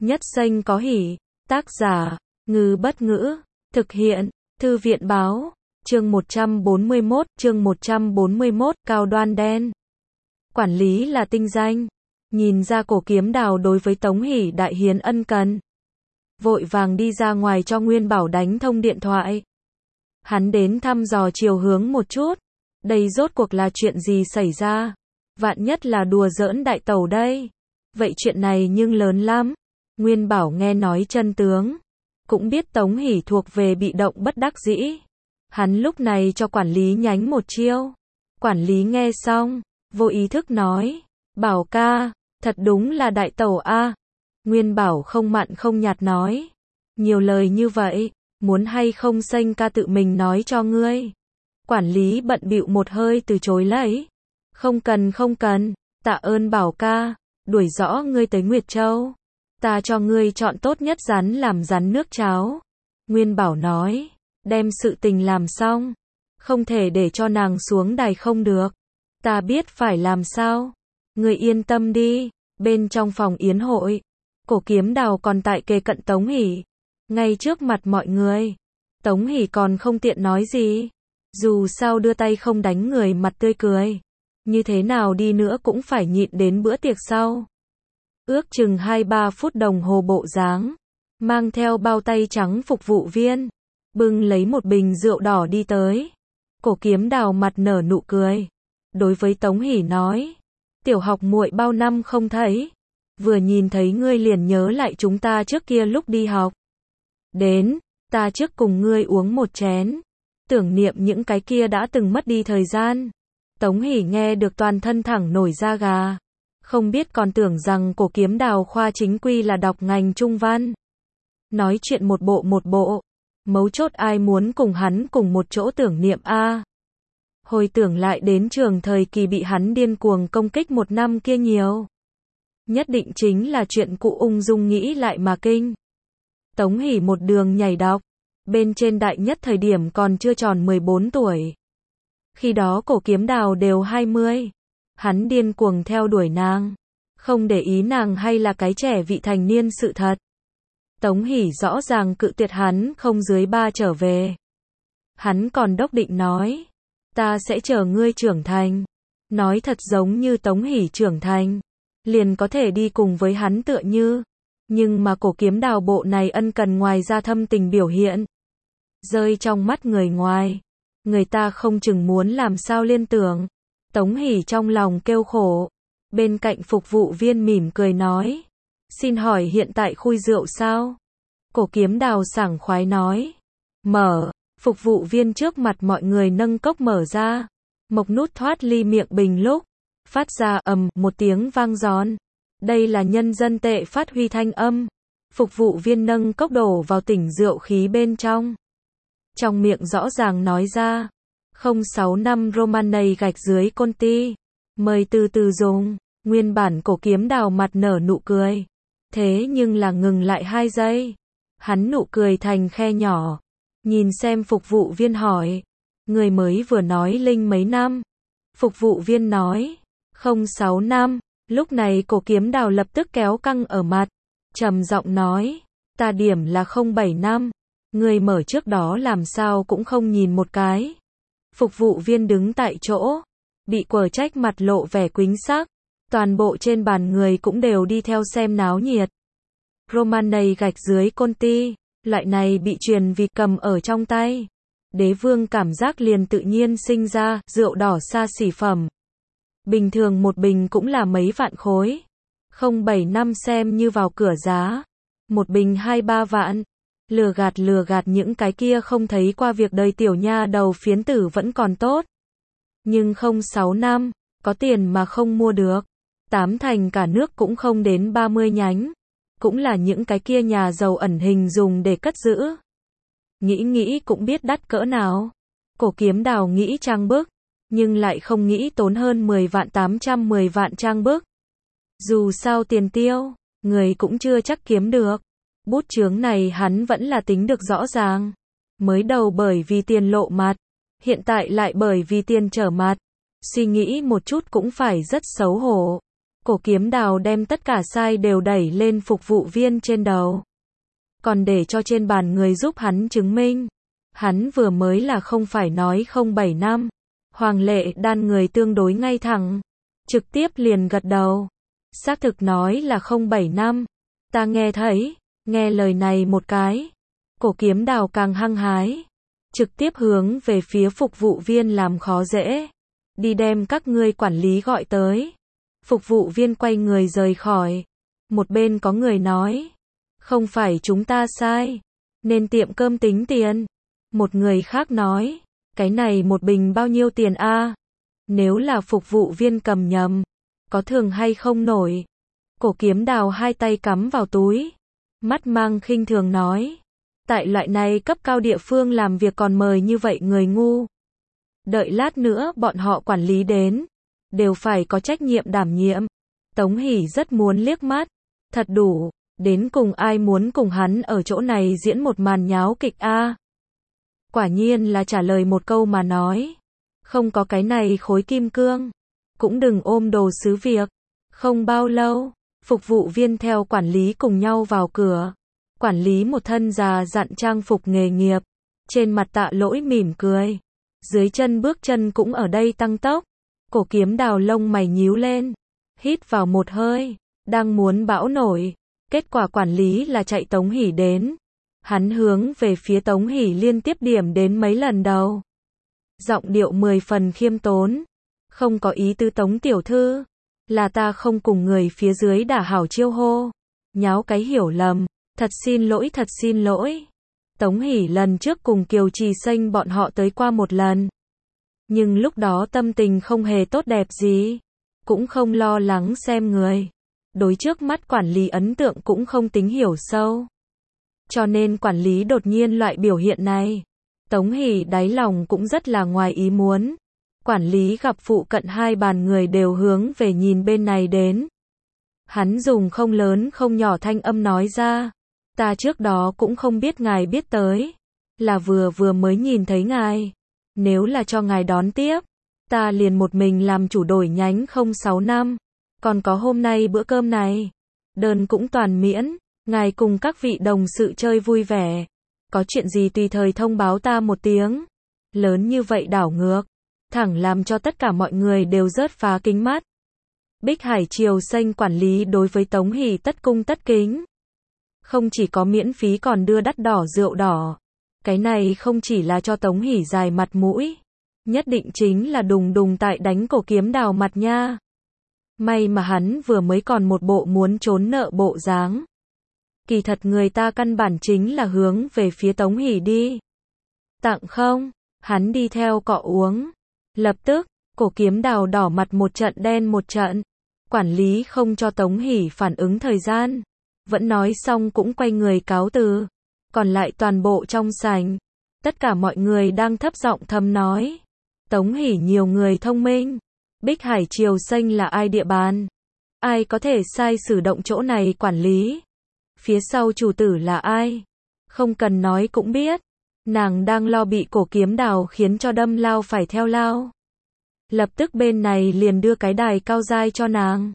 Nhất xanh có hỉ. Tác giả, Ngư Bất Ngữ. Thực hiện, Thư viện Báo. Chương 141, Cao Đoan Đen. Quản lý là tinh danh. Nhìn ra Cổ Kiếm Đào đối với Tống Hỷ đại hiến ân cần. Vội vàng đi ra ngoài cho Nguyên Bảo đánh thông điện thoại. Hắn đến thăm dò chiều hướng một chút. Đây rốt cuộc là chuyện gì xảy ra? Vạn nhất là đùa giỡn đại tẩu đây. Vậy chuyện này nhưng lớn lắm. Nguyên Bảo nghe nói chân tướng. Cũng biết Tống Hỷ thuộc về bị động bất đắc dĩ. Hắn lúc này cho quản lý nhánh một chiêu. Quản lý nghe xong, vô ý thức nói. Bảo ca, thật đúng là đại tẩu a. Nguyên Bảo không mặn không nhạt nói. Nhiều lời như vậy, muốn hay không xanh ca tự mình nói cho ngươi. Quản lý bận bịu một hơi từ chối lấy. Không cần, tạ ơn Bảo ca, đuổi rõ ngươi tới Nguyệt Châu. Ta cho ngươi chọn tốt nhất rắn làm rắn nước cháo. Nguyên Bảo nói, đem sự tình làm xong. Không thể để cho nàng xuống đài không được. Ta biết phải làm sao. Ngươi yên tâm đi. Bên trong phòng yến hội, Cổ Kiếm Đào còn tại kề cận Tống Hỷ. Ngay trước mặt mọi người. Tống Hỷ còn không tiện nói gì. Dù sao đưa tay không đánh người mặt tươi cười. Như thế nào đi nữa cũng phải nhịn đến bữa tiệc sau. Ước chừng 2-3 phút đồng hồ bộ dáng. Mang theo bao tay trắng phục vụ viên. Bưng lấy một bình rượu đỏ đi tới. Cổ Kiếm Đào mặt nở nụ cười. Đối với Tống Hỷ nói. Tiểu học muội bao năm không thấy. Vừa nhìn thấy ngươi liền nhớ lại chúng ta trước kia lúc đi học. Đến, ta trước cùng ngươi uống một chén. Tưởng niệm những cái kia đã từng mất đi thời gian. Tống Hỷ nghe được toàn thân thẳng nổi da gà. Không biết còn tưởng rằng Cổ Kiếm Đào khoa chính quy là đọc ngành trung văn. Nói chuyện một bộ. Mấu chốt ai muốn cùng hắn cùng một chỗ tưởng niệm a. Hồi tưởng lại đến trường thời kỳ bị hắn điên cuồng công kích một năm kia nhiều. Nhất định chính là chuyện cụ ung dung nghĩ lại mà kinh. Tống Hỷ một đường nhảy đọc. Bên trên đại nhất thời điểm còn chưa tròn 14 tuổi. Khi đó Cổ Kiếm Đào đều 20. Hắn điên cuồng theo đuổi nàng. Không để ý nàng hay là cái trẻ vị thành niên sự thật. Tống Hỷ rõ ràng cự tuyệt hắn không dưới 3 trở về. Hắn còn đốc định nói. Ta sẽ chờ ngươi trưởng thành. Nói thật giống như Tống Hỷ trưởng thành. Liền có thể đi cùng với hắn tựa như. Nhưng mà Cổ Kiếm Đào bộ này ân cần ngoài ra thâm tình biểu hiện. Rơi trong mắt người ngoài. Người ta không chừng muốn làm sao liên tưởng. Tống Hỷ trong lòng kêu khổ. Bên cạnh phục vụ viên mỉm cười nói. Xin hỏi hiện tại khui rượu sao? Cổ Kiếm Đào sảng khoái nói. Mở. Phục vụ viên trước mặt mọi người nâng cốc mở ra. Mộc nút thoát ly miệng bình lúc. Phát ra ầm một tiếng vang giòn. Đây là nhân dân tệ phát huy thanh âm. Phục vụ viên nâng cốc đổ vào tỉnh rượu khí bên trong. Trong miệng rõ ràng nói ra. 06 năm Romanei gạch dưới Conti. Mời từ từ dùng. Nguyên bản Cổ Kiếm Đào mặt nở nụ cười. Thế nhưng là ngừng lại 2 giây. Hắn nụ cười thành khe nhỏ. Nhìn xem phục vụ viên hỏi. Người mới vừa nói linh mấy năm. Phục vụ viên nói. 06 năm. Lúc này Cổ Kiếm Đào lập tức kéo căng ở mặt. Trầm giọng nói. Ta điểm là 07 năm. Người mở trước đó làm sao cũng không nhìn một cái. Phục vụ viên đứng tại chỗ. Bị quở trách mặt lộ vẻ quĩnh sắc. Toàn bộ trên bàn người cũng đều đi theo xem náo nhiệt. Romanei gạch dưới Conti. Loại này bị truyền vì cầm ở trong tay. Đế vương cảm giác liền tự nhiên sinh ra. Rượu đỏ xa xỉ phẩm. Bình thường một bình cũng là mấy vạn khối. 07 năm xem như vào cửa giá. Một bình 2-3 vạn. Lừa gạt những cái kia không thấy qua việc đời tiểu nha đầu phiến tử vẫn còn tốt. Nhưng 06 năm, có tiền mà không mua được. 8 thành cả nước cũng không đến 30 nhánh. Cũng là những cái kia nhà giàu ẩn hình dùng để cất giữ. Nghĩ cũng biết đắt cỡ nào. Cổ Kiếm Đào nghĩ trang bức. Nhưng lại không nghĩ tốn hơn 10 vạn 810 vạn trang bức. Dù sao tiền tiêu, người cũng chưa chắc kiếm được. Bút chướng này hắn vẫn là tính được rõ ràng. Mới đầu bởi vì tiền lộ mặt. Hiện tại lại bởi vì tiền trở mặt. Suy nghĩ một chút cũng phải rất xấu hổ. Cổ Kiếm Đào đem tất cả sai đều đẩy lên phục vụ viên trên đầu. Còn để cho trên bàn người giúp hắn chứng minh. Hắn vừa mới là không phải nói 07 năm. Hoàng Lệ Đan người tương đối ngay thẳng. Trực tiếp liền gật đầu. Xác thực nói là 07 năm. Ta nghe thấy, nghe lời này một cái. Cổ Kiếm Đào càng hăng hái. Trực tiếp hướng về phía phục vụ viên làm khó dễ. Đi đem các ngươi quản lý gọi tới. Phục vụ viên quay người rời khỏi. Một bên có người nói. Không phải chúng ta sai. Nên tiệm cơm tính tiền. Một người khác nói. Cái này một bình bao nhiêu tiền a? Nếu là phục vụ viên cầm nhầm. Có thường hay không nổi. Cổ Kiếm Đào hai tay cắm vào túi. Mắt mang khinh thường nói. Tại loại này cấp cao địa phương làm việc còn mời như vậy người ngu. Đợi lát nữa bọn họ quản lý đến. Đều phải có trách nhiệm đảm nhiệm. Tống Hỷ rất muốn liếc mắt. Thật đủ. Đến cùng ai muốn cùng hắn ở chỗ này diễn một màn nháo kịch a? Quả nhiên là trả lời một câu mà nói. Không có cái này khối kim cương. Cũng đừng ôm đồ sứ việc. Không bao lâu, phục vụ viên theo quản lý cùng nhau vào cửa. Quản lý một thân già dặn trang phục nghề nghiệp. Trên mặt Tạ Lỗi mỉm cười. Dưới chân bước chân cũng ở đây tăng tốc. Cổ Kiếm Đào lông mày nhíu lên. Hít vào một hơi. Đang muốn bão nổi. Kết quả quản lý là chạy Tống Hỷ đến. Hắn hướng về phía Tống Hỷ liên tiếp điểm đến mấy lần đầu. Giọng điệu 10 phần khiêm tốn. Không có ý tứ Tống tiểu thư. Là ta không cùng người phía dưới đả hảo chiêu hô. Nháo cái hiểu lầm. Thật xin lỗi, thật xin lỗi. Tống Hỷ lần trước cùng Kiều Trì Xanh bọn họ tới qua một lần. Nhưng lúc đó tâm tình không hề tốt đẹp gì. Cũng không lo lắng xem người. Đối trước mắt quản lý ấn tượng cũng không tính hiểu sâu. Cho nên quản lý đột nhiên loại biểu hiện này. Tống Hỷ đáy lòng cũng rất là ngoài ý muốn. Quản lý gặp phụ cận hai bàn người đều hướng về nhìn bên này đến. Hắn dùng không lớn không nhỏ thanh âm nói ra. Ta trước đó cũng không biết ngài biết tới. Là vừa mới nhìn thấy ngài. Nếu là cho ngài đón tiếp. Ta liền một mình làm chủ đổi nhánh 06 năm. Còn có hôm nay bữa cơm này. Đơn cũng toàn miễn. Ngài cùng các vị đồng sự chơi vui vẻ. Có chuyện gì tùy thời thông báo ta một tiếng. Lớn như vậy đảo ngược. Thẳng làm cho tất cả mọi người đều rớt phá kính mắt. Bích Hải Triều Xanh quản lý đối với Tống Hỷ tất cung tất kính. Không chỉ có miễn phí còn đưa đắt đỏ rượu đỏ. Cái này không chỉ là cho Tống Hỷ dài mặt mũi. Nhất định chính là đùng đùng tại đánh Cổ Kiếm Đào mặt nha. May mà hắn vừa mới còn một bộ muốn trốn nợ bộ dáng. Kỳ thật người ta căn bản chính là hướng về phía Tống Hỷ đi. Tặng không? Hắn đi theo cọ uống. Lập tức, Cổ Kiếm Đào đỏ mặt một trận đen một trận. Quản lý không cho Tống Hỷ phản ứng thời gian. Vẫn nói xong cũng quay người cáo từ. Còn lại toàn bộ trong sảnh. Tất cả mọi người đang thấp giọng thầm nói. Tống Hỷ nhiều người thông minh. Bích Hải Triều Xanh là ai địa bàn? Ai có thể sai sử động chỗ này quản lý? Phía sau chủ tử là ai? Không cần nói cũng biết. Nàng đang lo bị Cổ Kiếm Đào khiến cho đâm lao phải theo lao. Lập tức bên này liền đưa cái đài cao giai cho nàng.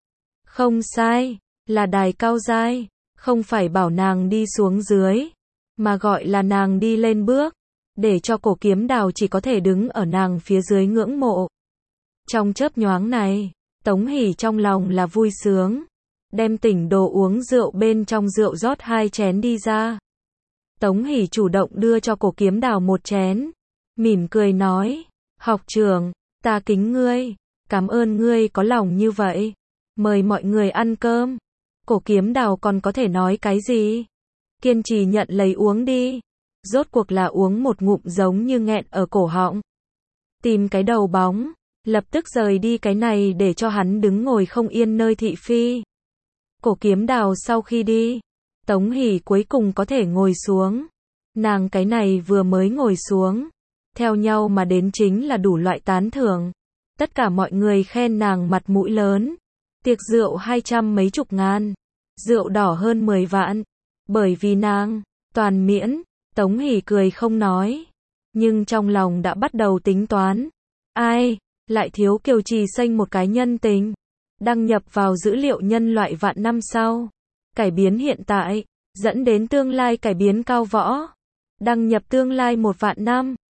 Không sai, là đài cao giai. Không phải bảo nàng đi xuống dưới. Mà gọi là nàng đi lên bước. Để cho Cổ Kiếm Đào chỉ có thể đứng ở nàng phía dưới ngưỡng mộ. Trong chớp nhoáng này, Tống Hỷ trong lòng là vui sướng. Đem tỉnh đồ uống rượu bên trong rượu rót 2 chén đi ra. Tống Hỷ chủ động đưa cho Cổ Kiếm Đào một chén. Mỉm cười nói. Học trưởng, ta kính ngươi. Cảm ơn ngươi có lòng như vậy. Mời mọi người ăn cơm. Cổ Kiếm Đào còn có thể nói cái gì? Kiên trì nhận lấy uống đi. Rốt cuộc là uống một ngụm giống như nghẹn ở cổ họng. Tìm cái đầu bóng. Lập tức rời đi cái này để cho hắn đứng ngồi không yên nơi thị phi. Cổ Kiếm Đào sau khi đi. Tống Hỷ cuối cùng có thể ngồi xuống. Nàng cái này vừa mới ngồi xuống. Theo nhau mà đến chính là đủ loại tán thưởng. Tất cả mọi người khen nàng mặt mũi lớn. Tiệc rượu 200 mấy chục ngàn. Rượu đỏ hơn 10 vạn. Bởi vì nàng, toàn miễn. Tống Hỷ cười không nói. Nhưng trong lòng đã bắt đầu tính toán. Ai, lại thiếu Kiều Trì Xanh một cái nhân tình. Đăng nhập vào dữ liệu nhân loại vạn năm sau. Cải biến hiện tại, dẫn đến tương lai cải biến cao võ. Đăng nhập tương lai 1 vạn năm.